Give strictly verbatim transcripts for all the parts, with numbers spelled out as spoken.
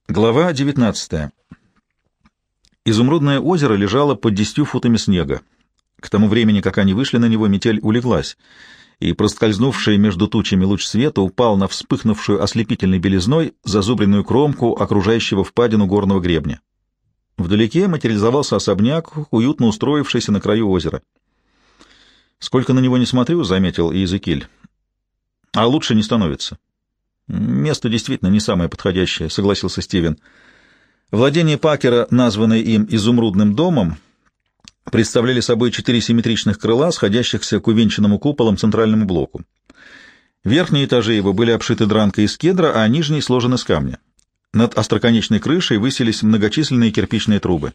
Глава девятнадцатая. Изумрудное озеро лежало под десятью футами снега. К тому времени, как они вышли на него, метель улеглась, и проскользнувший между тучами луч света упал на вспыхнувшую ослепительной белизной зазубренную кромку окружающего впадину горного гребня. Вдалеке материализовался особняк, уютно устроившийся на краю озера. «Сколько на него не смотрю», — заметил Иезекииль, — «а лучше не становится». «Место действительно не самое подходящее», — согласился Стивен. Владения Пакера, названные им «изумрудным домом», представляли собой четыре симметричных крыла, сходящихся к увенчанному куполом центральному блоку. Верхние этажи его были обшиты дранкой из кедра, а нижние сложены из камня. Над остроконечной крышей высились многочисленные кирпичные трубы.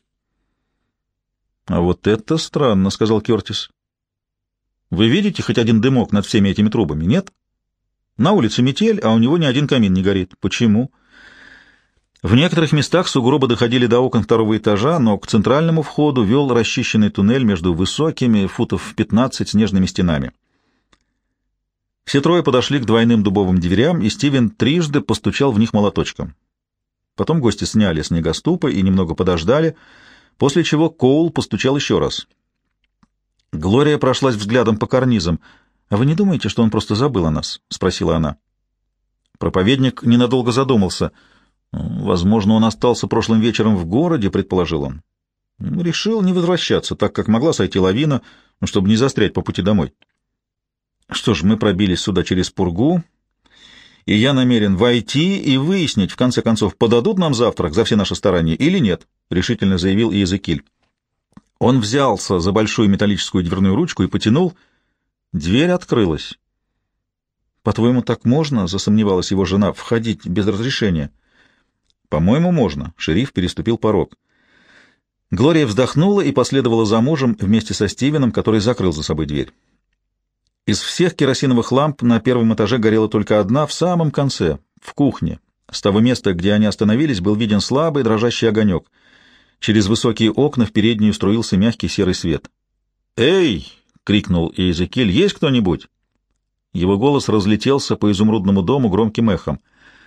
«А вот это странно», — сказал Кертис. «Вы видите хоть один дымок над всеми этими трубами, нет? На улице метель, а у него ни один камин не горит. Почему?» В некоторых местах сугробы доходили до окон второго этажа, но к центральному входу вел расчищенный туннель между высокими, футов в пятнадцать, снежными стенами. Все трое подошли к двойным дубовым дверям, и Стивен трижды постучал в них молоточком. Потом гости сняли снегоступы и немного подождали, после чего Коул постучал еще раз. Глория прошлась взглядом по карнизам. «А вы не думаете, что он просто забыл о нас?» — спросила она. Проповедник ненадолго задумался. «Возможно, он остался прошлым вечером в городе», — предположил он. «Решил не возвращаться, так как могла сойти лавина, чтобы не застрять по пути домой. Что ж, мы пробились сюда через пургу, и я намерен войти и выяснить, в конце концов, подадут нам завтрак за все наши старания или нет», — решительно заявил Иезекииль. Он взялся за большую металлическую дверную ручку и потянул. Дверь открылась. «По-твоему, так можно?» — засомневалась его жена. «Входить без разрешения?» «По-моему, можно». Шериф переступил порог. Глория вздохнула и последовала за мужем вместе со Стивеном, который закрыл за собой дверь. Из всех керосиновых ламп на первом этаже горела только одна, в самом конце, в кухне. С того места, где они остановились, был виден слабый дрожащий огонек. Через высокие окна в переднюю струился мягкий серый свет. «Эй!» — крикнул Иезекииль. «Есть кто-нибудь?» Его голос разлетелся по изумрудному дому громким эхом.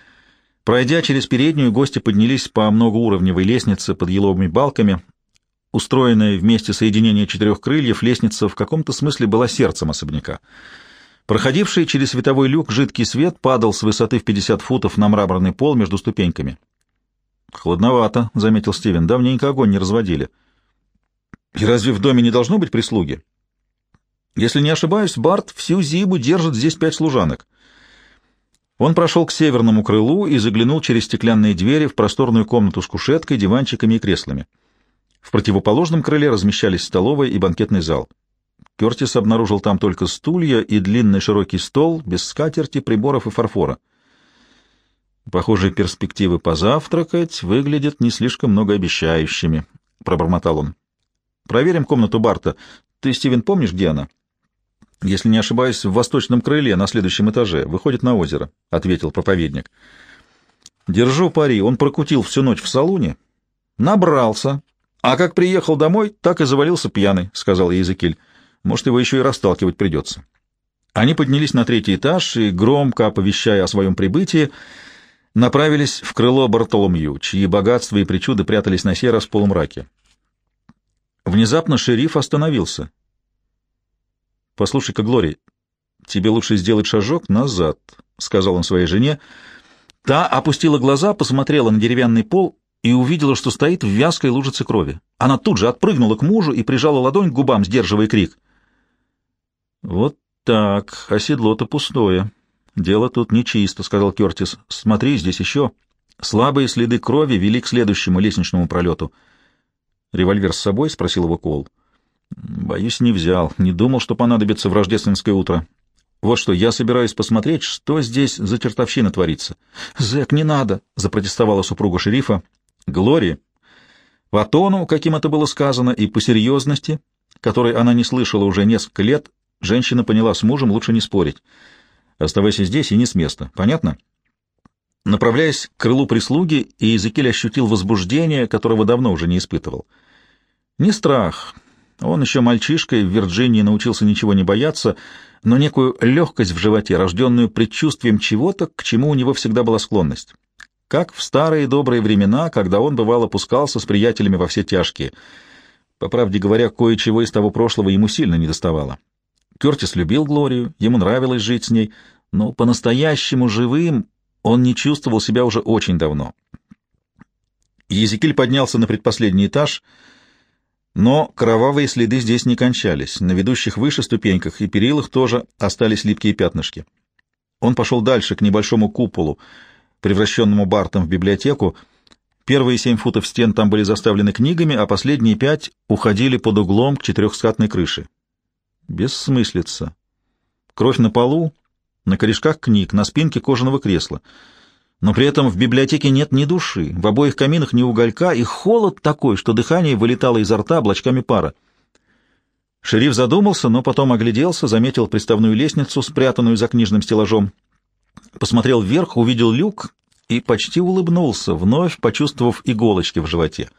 Пройдя через переднюю, гости поднялись по многоуровневой лестнице под еловыми балками. Устроенная вместе соединение четырех крыльев, лестница в каком-то смысле была сердцем особняка. Проходивший через световой люк жидкий свет падал с высоты в пятьдесят футов на мраморный пол между ступеньками. «Холодновато», — заметил Стивен, — «давненько огонь не разводили». «И разве в доме не должно быть прислуги?» «Если не ошибаюсь, Барт всю зиму держит здесь пять служанок». Он прошел к северному крылу и заглянул через стеклянные двери в просторную комнату с кушеткой, диванчиками и креслами. В противоположном крыле размещались столовая и банкетный зал. Кертис обнаружил там только стулья и длинный широкий стол без скатерти, приборов и фарфора. «Похоже, перспективы позавтракать выглядят не слишком многообещающими», — пробормотал он. «Проверим комнату Барта. Ты, Стивен, помнишь, где она?» «Если не ошибаюсь, в восточном крыле, на следующем этаже. Выходит на озеро», — ответил проповедник. «Держу пари, он прокутил всю ночь в салуне, набрался, а как приехал домой, так и завалился пьяный», — сказал Иезекииль. «Может, его еще и расталкивать придется». Они поднялись на третий этаж и, громко оповещая о своем прибытии, направились в крыло Бартоломью, чьи богатства и причуды прятались на сей раз в полумраке. Внезапно шериф остановился. «Послушай-ка, Глория, тебе лучше сделать шажок назад», — сказал он своей жене. Та опустила глаза, посмотрела на деревянный пол и увидела, что стоит в вязкой лужице крови. Она тут же отпрыгнула к мужу и прижала ладонь к губам, сдерживая крик. «Вот так, а седло-то пустое. Дело тут нечисто», — сказал Кертис. «Смотри, здесь еще». Слабые следы крови вели к следующему лестничному пролету. «Револьвер с собой?» — спросил его Коул. «Боюсь, не взял. Не думал, что понадобится в рождественское утро. Вот что, я собираюсь посмотреть, что здесь за чертовщина творится». «Зэк, не надо!» — запротестовала супруга шерифа. Глория, по тону, каким это было сказано, и по серьезности, которой она не слышала уже несколько лет, женщина поняла, с мужем лучше не спорить. «Оставайся здесь и не с места. Понятно?» Направляясь к крылу прислуги, Иезекииль ощутил возбуждение, которого давно уже не испытывал. Не страх. Он еще мальчишкой в Вирджинии научился ничего не бояться, но некую легкость в животе, рожденную предчувствием чего-то, к чему у него всегда была склонность. как в старые добрые времена, когда он, бывало, опускался с приятелями во все тяжкие. По правде говоря, кое-чего из того прошлого ему сильно недоставало. Кертис любил Глорию, ему нравилось жить с ней, но по-настоящему живым он не чувствовал себя уже очень давно. Езекиль поднялся на предпоследний этаж, но кровавые следы здесь не кончались. На ведущих выше ступеньках и перилах тоже остались липкие пятнышки. Он пошел дальше, к небольшому куполу, превращенному Бартом в библиотеку. Первые семь футов стен там были заставлены книгами, а последние пять уходили под углом к четырехскатной крыше. Бессмыслица. Кровь на полу, на корешках книг, на спинке кожаного кресла. Но при этом в библиотеке нет ни души, в обоих каминах ни уголька, и холод такой, что дыхание вылетало изо рта облачками пара. Шериф задумался, но потом огляделся, заметил приставную лестницу, спрятанную за книжным стеллажом, посмотрел вверх, увидел люк и почти улыбнулся, вновь почувствовав иголочки в животе.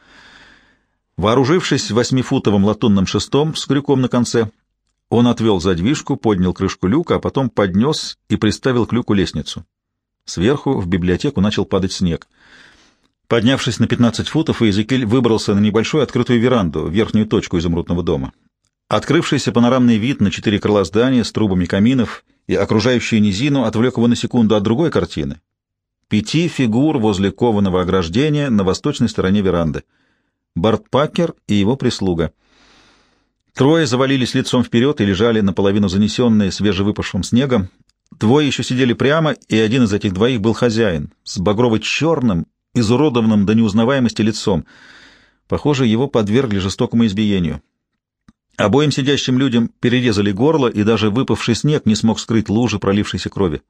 Вооружившись восьмифутовым латунным шестом с крюком на конце, он отвел задвижку, поднял крышку люка, а потом поднес и приставил к люку лестницу. Сверху в библиотеку начал падать снег. Поднявшись на пятнадцать футов, Иезекииль выбрался на небольшую открытую веранду, верхнюю точку изумрудного дома. Открывшийся панорамный вид на четыре крыла здания с трубами каминов и окружающую низину отвлек его на секунду от другой картины. Пяти фигур возле кованого ограждения на восточной стороне веранды. Барт Пакер и его прислуга. Трое завалились лицом вперед и лежали наполовину занесенные свежевыпавшим снегом. Двое еще сидели прямо, и один из этих двоих был хозяин, с багрово-черным, изуродованным до неузнаваемости лицом. Похоже, его подвергли жестокому избиению. Обоим сидящим людям перерезали горло, и даже выпавший снег не смог скрыть лужи пролившейся крови.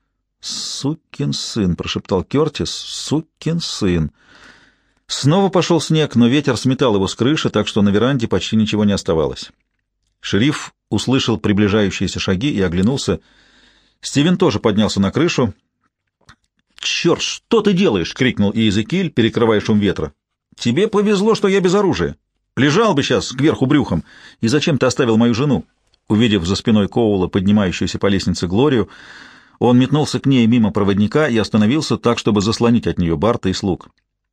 «Сукин сын!» — прошептал Кертис. «Сукин сын!» Снова пошел снег, но ветер сметал его с крыши, так что на веранде почти ничего не оставалось. Шериф услышал приближающиеся шаги и оглянулся. Стивен тоже поднялся на крышу. «Черт, что ты делаешь?» — крикнул Иезекииль, перекрывая шум ветра. «Тебе повезло, что я без оружия. Лежал бы сейчас кверху брюхом. И зачем ты оставил мою жену?» Увидев за спиной Коула поднимающуюся по лестнице Глорию, он метнулся к ней мимо проводника и остановился так, чтобы заслонить от нее Барта и слуг.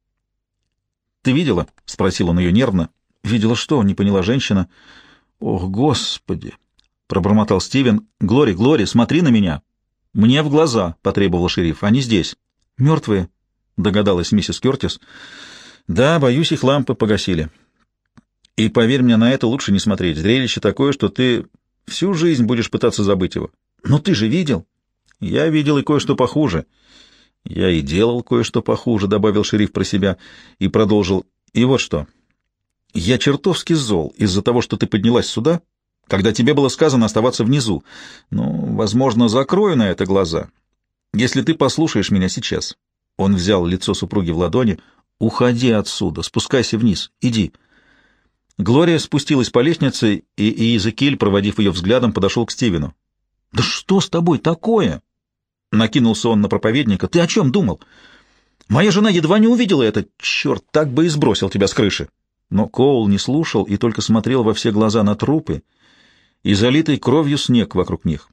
«Ты видела?» — спросил он ее нервно. «Видела что?» — не поняла женщина. «Ох, Господи!» — пробормотал Стивен. «Глори, Глори, смотри на меня!» «Мне в глаза!» — потребовал шериф. «Они здесь». «Мертвые?» — догадалась миссис Кертис. «Да, боюсь, их лампы погасили. И поверь мне, на это лучше не смотреть. Зрелище такое, что ты всю жизнь будешь пытаться забыть его». «Но ты же видел?» «Я видел и кое-что похуже». «Я и делал кое-что похуже», — добавил шериф про себя и продолжил. «И вот что. Я чертовски зол из-за того, что ты поднялась сюда, когда тебе было сказано оставаться внизу. Ну, возможно, закрою на это глаза. Если ты послушаешь меня сейчас». Он взял лицо супруги в ладони. «Уходи отсюда, спускайся вниз, иди». Глория спустилась по лестнице, и Иезекииль, проводив ее взглядом, подошел к Стивену. «Да что с тобой такое?» Накинулся он на проповедника. «Ты о чем думал? Моя жена едва не увидела это. Черт, так бы и сбросил тебя с крыши». Но Коул не слушал и только смотрел во все глаза на трупы и залитый кровью снег вокруг них.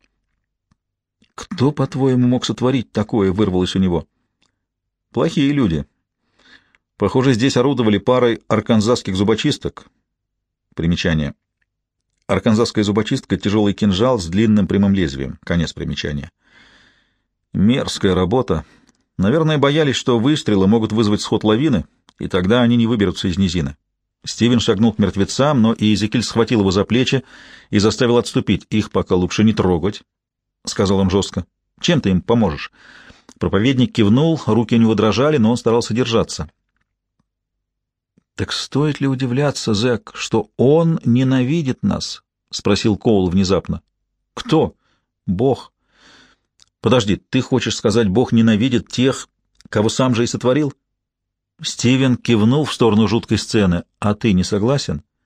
«Кто, по-твоему, мог сотворить такое?» — вырвалось у него. «Плохие люди. Похоже, здесь орудовали парой арканзасских зубочисток». Примечание. Арканзасская зубочистка — тяжелый кинжал с длинным прямым лезвием. Конец примечания. Мерзкая работа. Наверное, боялись, что выстрелы могут вызвать сход лавины, и тогда они не выберутся из низины. Стивен шагнул к мертвецам, но Иезекииль схватил его за плечи и заставил отступить. «Их пока лучше не трогать», — сказал он жестко. «Чем ты им поможешь?» Проповедник кивнул, руки у него дрожали, но он старался держаться. «Так стоит ли удивляться, зэк, что он ненавидит нас?» — спросил Коул внезапно. «Кто?» «Бог». «Подожди, ты хочешь сказать, Бог ненавидит тех, кого сам же и сотворил?» Стивен кивнул в сторону жуткой сцены. «А ты не согласен?»